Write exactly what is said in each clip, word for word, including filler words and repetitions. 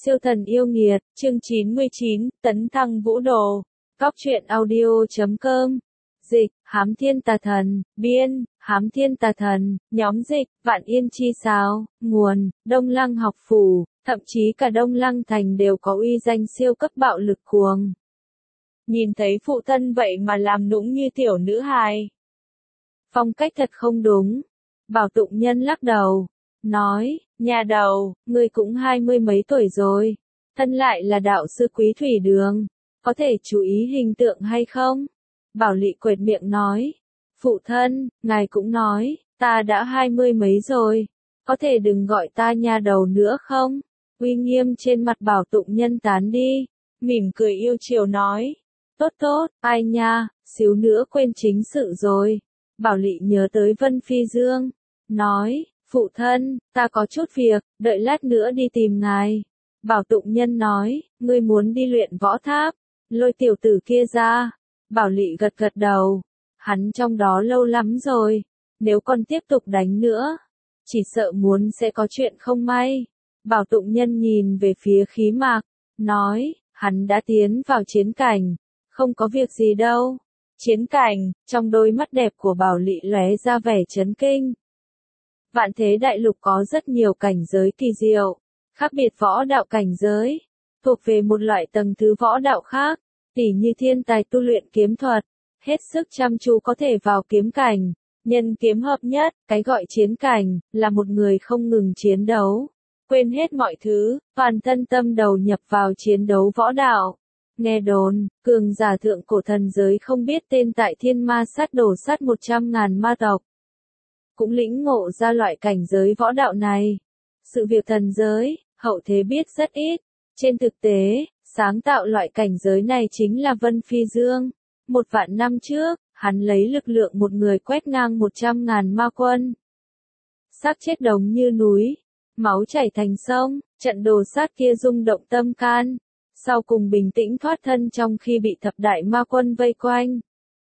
Siêu thần yêu nghiệt, chương chín mươi chín, tấn thăng vũ đồ. Cóc truyện audio chấm com. Dịch, Hám Thiên Tà Thần, biên, Hám Thiên Tà Thần, nhóm dịch, Vạn Yên Chi Sáo, nguồn, Đông Lăng Học Phủ, thậm chí cả Đông Lăng Thành đều có uy danh siêu cấp bạo lực cuồng. Nhìn thấy phụ thân vậy mà làm nũng như tiểu nữ hài. Phong cách thật không đúng. Bảo Tụng Nhân lắc đầu, nói, nhà đầu, ngươi cũng hai mươi mấy tuổi rồi, thân lại là đạo sư Quý Thủy Đường, có thể chú ý hình tượng hay không? Bảo Lị quệt miệng nói, phụ thân, ngài cũng nói, ta đã hai mươi mấy rồi, có thể đừng gọi ta nhà đầu nữa không? Uy nghiêm trên mặt Bảo Tụng Nhân tán đi, mỉm cười yêu chiều nói, tốt tốt, ai nha, xíu nữa quên chính sự rồi. Bảo Lị nhớ tới Vân Phi Dương, nói, phụ thân, ta có chút việc, đợi lát nữa đi tìm ngài. Bảo Tụng Nhân nói, ngươi muốn đi luyện võ tháp, lôi tiểu tử kia ra. Bảo Lị gật gật đầu, hắn trong đó lâu lắm rồi, nếu còn tiếp tục đánh nữa, chỉ sợ muốn sẽ có chuyện không may. Bảo Tụng Nhân nhìn về phía Khí Mạc, nói, hắn đã tiến vào chiến cảnh, không có việc gì đâu. Chiến cảnh, trong đôi mắt đẹp của Bảo Lị lóe ra vẻ chấn kinh. Vạn Thế Đại Lục có rất nhiều cảnh giới kỳ diệu, khác biệt võ đạo cảnh giới, thuộc về một loại tầng thứ võ đạo khác, tỉ như thiên tài tu luyện kiếm thuật, hết sức chăm chú có thể vào kiếm cảnh, nhân kiếm hợp nhất, cái gọi chiến cảnh, là một người không ngừng chiến đấu, quên hết mọi thứ, toàn thân tâm đầu nhập vào chiến đấu võ đạo. Nghe đồn, cường giả thượng cổ thần giới không biết tên tại thiên ma sát đổ sát một trăm ngàn ma tộc. Cũng lĩnh ngộ ra loại cảnh giới võ đạo này. Sự việc thần giới, hậu thế biết rất ít. Trên thực tế, sáng tạo loại cảnh giới này chính là Vân Phi Dương. Một vạn năm trước, hắn lấy lực lượng một người quét ngang một trăm ngàn ma quân. Xác chết đống như núi, máu chảy thành sông, trận đồ sát kia rung động tâm can. Sau cùng bình tĩnh thoát thân trong khi bị thập đại ma quân vây quanh.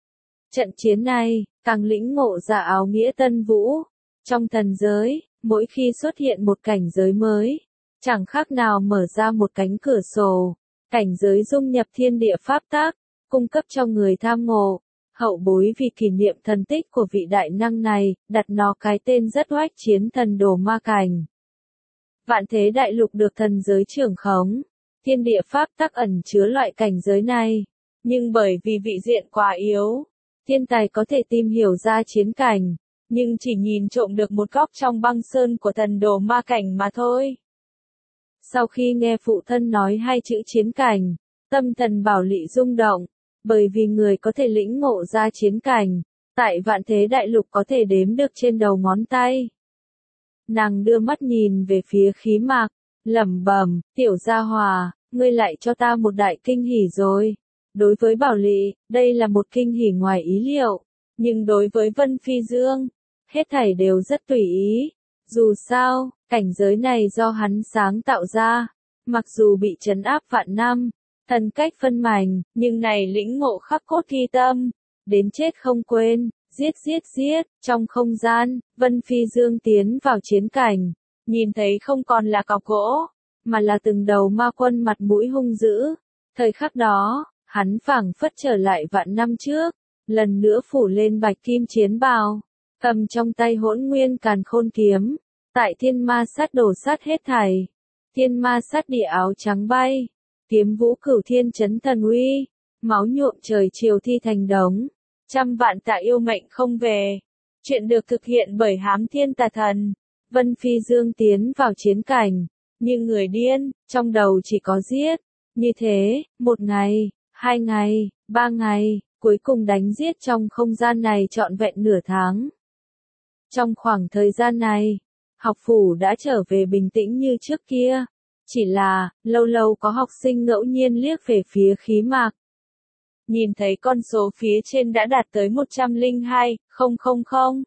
Trận chiến này, càng lĩnh ngộ ra áo nghĩa tân vũ. Trong thần giới, mỗi khi xuất hiện một cảnh giới mới, chẳng khác nào mở ra một cánh cửa sổ, cảnh giới dung nhập thiên địa pháp tác, cung cấp cho người tham ngộ. Hậu bối vì kỷ niệm thần tích của vị đại năng này, đặt nó cái tên rất oách chiến thần đồ ma cảnh. Vạn Thế Đại Lục được thần giới trưởng khống. Thiên địa pháp tắc ẩn chứa loại cảnh giới này, nhưng bởi vì vị diện quá yếu, thiên tài có thể tìm hiểu ra chiến cảnh, nhưng chỉ nhìn trộm được một góc trong băng sơn của thần đồ ma cảnh mà thôi. Sau khi nghe phụ thân nói hai chữ chiến cảnh, tâm thần Bảo Lị rung động, bởi vì người có thể lĩnh ngộ ra chiến cảnh, tại Vạn Thế Đại Lục có thể đếm được trên đầu ngón tay. Nàng đưa mắt nhìn về phía Khí Mạc, lẩm bẩm, tiểu gia hòa, ngươi lại cho ta một đại kinh hỉ rồi. Đối với Bảo Lị, đây là một kinh hỉ ngoài ý liệu, nhưng đối với Vân Phi Dương, hết thảy đều rất tùy ý. Dù sao, cảnh giới này do hắn sáng tạo ra, mặc dù bị trấn áp vạn năm, thần cách phân mảnh, nhưng này lĩnh ngộ khắc cốt ghi tâm, đến chết không quên, giết giết giết. Trong không gian, Vân Phi Dương tiến vào chiến cảnh, nhìn thấy không còn là cọc gỗ, mà là từng đầu ma quân mặt mũi hung dữ. Thời khắc đó, hắn phảng phất trở lại vạn năm trước, lần nữa phủ lên bạch kim chiến bào, cầm trong tay Hỗn Nguyên Càn Khôn kiếm, tại thiên ma sát đổ sát hết thảy. Thiên ma sát địa áo trắng bay, kiếm vũ cửu thiên chấn thần uy, máu nhuộm trời chiều thi thành đống, trăm vạn tạ yêu mệnh không về. Chuyện được thực hiện bởi Hám Thiên Tà Thần. Vân Phi Dương tiến vào chiến cảnh, như người điên, trong đầu chỉ có giết. Như thế, một ngày, hai ngày, ba ngày, cuối cùng đánh giết trong không gian này trọn vẹn nửa tháng. Trong khoảng thời gian này, học phủ đã trở về bình tĩnh như trước kia. Chỉ là, lâu lâu có học sinh ngẫu nhiên liếc về phía Khí Mạc. Nhìn thấy con số phía trên đã đạt tới một trăm lẻ hai nghìn.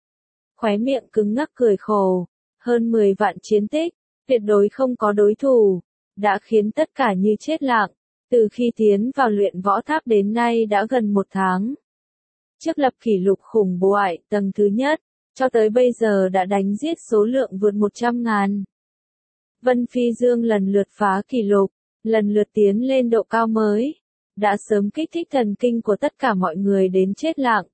Khóe miệng cứng ngắc cười khổ. Hơn mười vạn chiến tích, tuyệt đối không có đối thủ, đã khiến tất cả như chết lặng. Từ khi tiến vào luyện võ tháp đến nay đã gần một tháng. Trước lập kỷ lục khủng bố ải tầng thứ nhất, cho tới bây giờ đã đánh giết số lượng vượt một trăm ngàn. Vân Phi Dương lần lượt phá kỷ lục, lần lượt tiến lên độ cao mới, đã sớm kích thích thần kinh của tất cả mọi người đến chết lặng.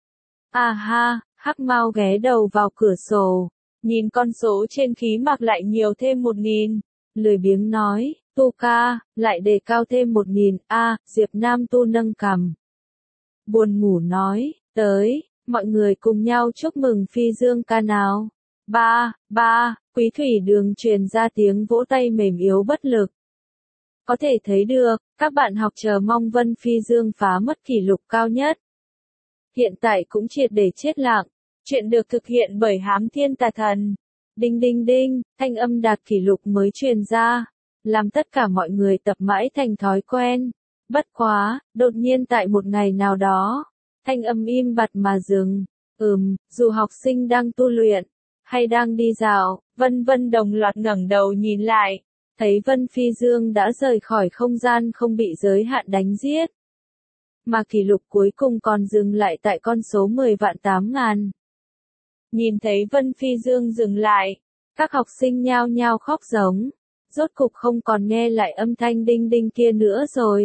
À ha, Hắc Mao ghé đầu vào cửa sổ, nhìn con số trên khí mặc lại nhiều thêm một nghìn, lười biếng nói, Tu ca, lại đề cao thêm một nghìn, a, Diệp Nam Tu nâng cằm. Buồn ngủ nói, tới, mọi người cùng nhau chúc mừng Phi Dương ca nào. Ba, ba, Quý Thủy Đường truyền ra tiếng vỗ tay mềm yếu bất lực. Có thể thấy được, các bạn học chờ mong Vân Phi Dương phá mất kỷ lục cao nhất. Hiện tại cũng triệt để chết lặng. Chuyện được thực hiện bởi Hám Thiên Tà Thần. Đinh đinh đinh, thanh âm đạt kỷ lục mới truyền ra, làm tất cả mọi người tập mãi thành thói quen. Bất quá, đột nhiên tại một ngày nào đó, thanh âm im bặt mà dừng. Ừm, dù học sinh đang tu luyện, hay đang đi dạo, vân vân đồng loạt ngẩng đầu nhìn lại, thấy Vân Phi Dương đã rời khỏi không gian không bị giới hạn đánh giết. Mà kỷ lục cuối cùng còn dừng lại tại con số mười vạn tám ngàn. Nhìn thấy Vân Phi Dương dừng lại, các học sinh nhao nhao khóc giống, rốt cục không còn nghe lại âm thanh đinh đinh kia nữa rồi.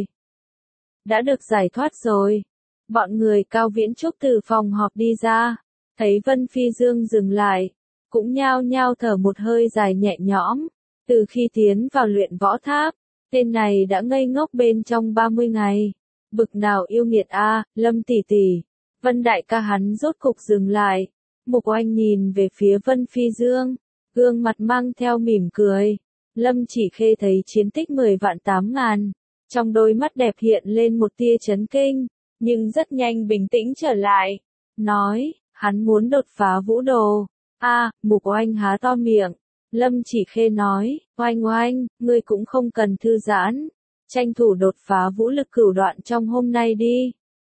Đã được giải thoát rồi. Bọn người Cao Viễn Trúc từ phòng họp đi ra, thấy Vân Phi Dương dừng lại, cũng nhao nhao thở một hơi dài nhẹ nhõm. Từ khi tiến vào luyện võ tháp, tên này đã ngây ngốc bên trong ba mươi ngày. Bực nào yêu nghiệt a, Lâm tỷ tỷ. Vân đại ca hắn rốt cục dừng lại. Mục Oanh nhìn về phía Vân Phi Dương, gương mặt mang theo mỉm cười. Lâm Chỉ Khê thấy chiến tích mười vạn tám ngàn, trong đôi mắt đẹp hiện lên một tia chấn kinh, nhưng rất nhanh bình tĩnh trở lại, nói, hắn muốn đột phá vũ đồ. A, Mục Oanh há to miệng. Lâm Chỉ Khê nói, Oanh Oanh, ngươi cũng không cần thư giãn, tranh thủ đột phá vũ lực cửu đoạn trong hôm nay đi.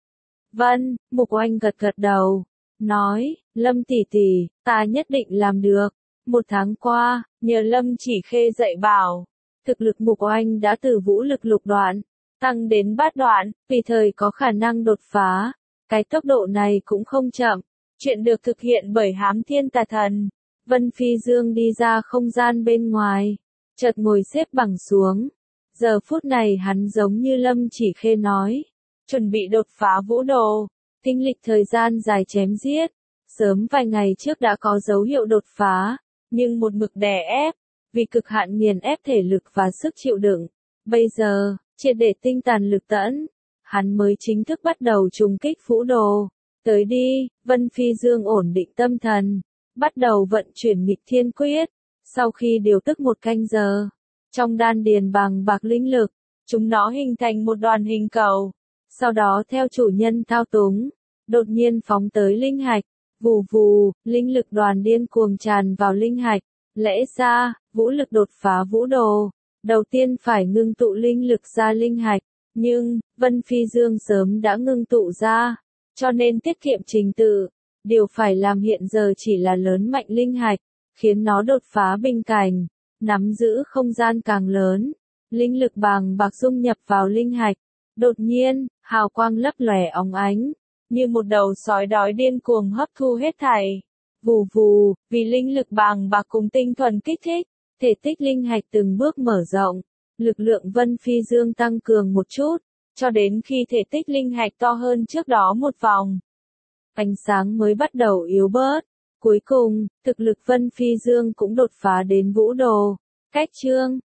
Vân, Mục Oanh gật gật đầu, nói, Lâm tỷ tỷ, ta nhất định làm được. Một tháng qua, nhờ Lâm Chỉ Khê dạy bảo, thực lực Mục Oanh đã từ vũ lực lục đoạn, tăng đến bát đoạn, tùy thời có khả năng đột phá. Cái tốc độ này cũng không chậm. Chuyện được thực hiện bởi Hám Thiên Tà Thần. Vân Phi Dương đi ra không gian bên ngoài, chợt ngồi xếp bằng xuống. Giờ phút này hắn giống như Lâm Chỉ Khê nói, chuẩn bị đột phá vũ đồ, kinh lịch thời gian dài chém giết, sớm vài ngày trước đã có dấu hiệu đột phá, nhưng một mực đè ép, vì cực hạn nghiền ép thể lực và sức chịu đựng. Bây giờ, triệt để tinh tàn lực tẫn, hắn mới chính thức bắt đầu trùng kích vũ đồ. Tới đi, Vân Phi Dương ổn định tâm thần, bắt đầu vận chuyển nghịch thiên quyết. Sau khi điều tức một canh giờ, trong đan điền bằng bạc linh lực, chúng nó hình thành một đoàn hình cầu. Sau đó theo chủ nhân thao túng, đột nhiên phóng tới linh hạch. Vù vù, linh lực đoàn điên cuồng tràn vào linh hạch. Lẽ ra, vũ lực đột phá vũ đồ, đầu tiên phải ngưng tụ linh lực ra linh hạch. Nhưng, Vân Phi Dương sớm đã ngưng tụ ra, cho nên tiết kiệm trình tự. Điều phải làm hiện giờ chỉ là lớn mạnh linh hạch, khiến nó đột phá bình cảnh, nắm giữ không gian càng lớn. Linh lực bàng bạc dung nhập vào linh hạch. Đột nhiên, hào quang lấp lòe óng ánh, như một đầu sói đói điên cuồng hấp thu hết thảy. Vù vù, vì linh lực bàng bạc cùng tinh thuần kích thích, thể tích linh hạch từng bước mở rộng, lực lượng Vân Phi Dương tăng cường một chút, cho đến khi thể tích linh hạch to hơn trước đó một vòng. Ánh sáng mới bắt đầu yếu bớt. Cuối cùng, thực lực Vân Phi Dương cũng đột phá đến vũ đồ. Cách chương